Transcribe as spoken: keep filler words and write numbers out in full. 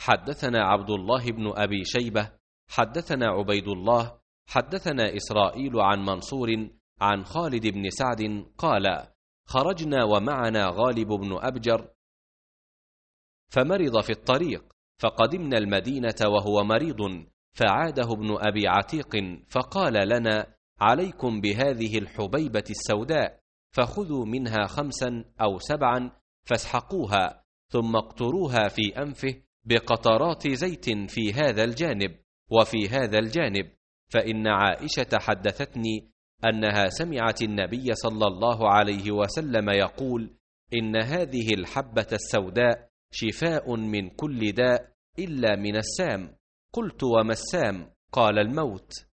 حدثنا عبد الله بن أبي شيبة حدثنا عبيد الله حدثنا إسرائيل عن منصور عن خالد بن سعد قال: خرجنا ومعنا غالب بن أبجر فمرض في الطريق، فقدمنا المدينة وهو مريض، فعاده ابن أبي عتيق فقال لنا: عليكم بهذه الحبيبة السوداء، فخذوا منها خمسا أو سبعا فاسحقوها، ثم اقتروها في أنفه بقطرات زيت في هذا الجانب وفي هذا الجانب، فإن عائشة حدثتني أنها سمعت النبي صلى الله عليه وسلم يقول: إن هذه الحبة السوداء شفاء من كل داء إلا من السام. قلت: وما السام؟ قال: الموت.